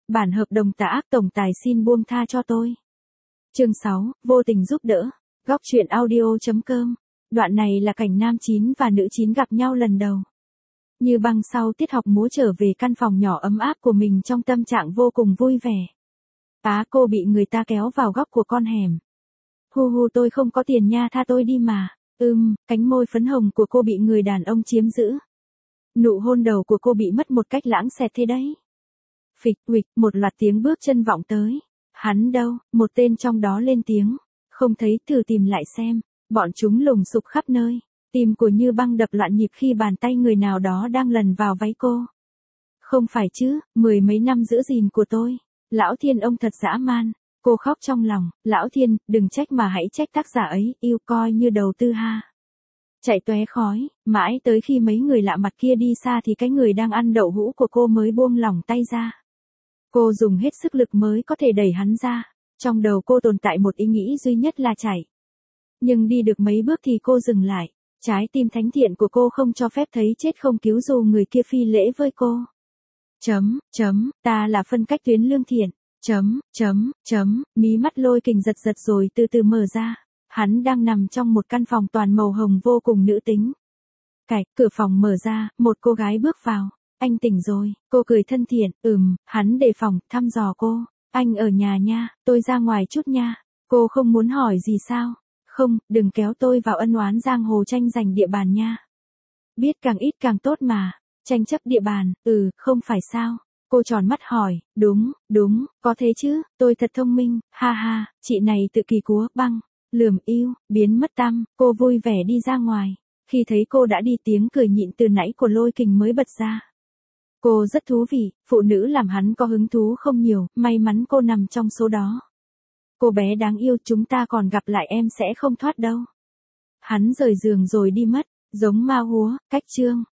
Bản hợp đồng tà ác tổng tài xin buông tha cho tôi. Chương 6, vô tình giúp đỡ. Góc truyện audio.com. Đoạn này là cảnh nam 9 và nữ 9 gặp nhau lần đầu. Như băng sau tiết học múa trở về căn phòng nhỏ ấm áp của mình trong tâm trạng vô cùng vui vẻ. Cô bị người ta kéo vào góc của con hẻm. Hu tôi không có tiền nha, tha tôi đi mà. Cánh môi phấn hồng của cô bị người đàn ông chiếm giữ. Nụ hôn đầu của cô bị mất một cách lãng xẹt thế đấy. Phịch huỵch, một loạt tiếng bước chân vọng tới. Hắn đâu? Một tên trong đó lên tiếng. Không thấy, thử tìm lại xem. Bọn chúng lùng sục khắp nơi. Tim của Như Băng đập loạn nhịp khi bàn tay người nào đó đang lần vào váy cô. Không phải chứ, 10 mấy năm giữ gìn của tôi. Lão Thiên ông thật dã man. Cô khóc trong lòng. Lão Thiên, đừng trách mà hãy trách tác giả ấy, yêu coi như đầu tư ha. Chạy tóe khói, mãi tới khi mấy người lạ mặt kia đi xa thì cái người đang ăn đậu hũ của cô mới buông lỏng tay ra. Cô dùng hết sức lực mới có thể đẩy hắn ra. Trong đầu cô tồn tại một ý nghĩ duy nhất là chạy. Nhưng đi được mấy bước thì cô dừng lại. Trái tim thánh thiện của cô không cho phép thấy chết không cứu dù người kia phi lễ với cô. Ta là phân cách tuyến lương thiện. Mí mắt Lôi Kình giật giật rồi từ từ mở ra. Hắn đang nằm trong một căn phòng toàn màu hồng vô cùng nữ tính. Cửa phòng mở ra, một cô gái bước vào. Anh tỉnh rồi, cô cười thân thiện. Hắn đề phòng, thăm dò cô. Anh ở nhà nha, tôi ra ngoài chút nha. Cô không muốn hỏi gì sao? Không, đừng kéo tôi vào ân oán giang hồ tranh giành địa bàn nha. Biết càng ít càng tốt mà. Tranh chấp địa bàn, không phải sao? Cô tròn mắt hỏi, đúng, có thế chứ, tôi thật thông minh, ha ha, chị này tự kỳ cúa, Băng. Lườm yêu, biến mất tăm, cô vui vẻ đi ra ngoài. Khi thấy cô đã đi, tiếng cười nhịn từ nãy của Lôi Kình mới bật ra. Cô rất thú vị, phụ nữ làm hắn có hứng thú không nhiều, may mắn cô nằm trong số đó. Cô bé đáng yêu, chúng ta còn gặp lại, em sẽ không thoát đâu. Hắn rời giường rồi đi mất, giống ma húa, cách chương.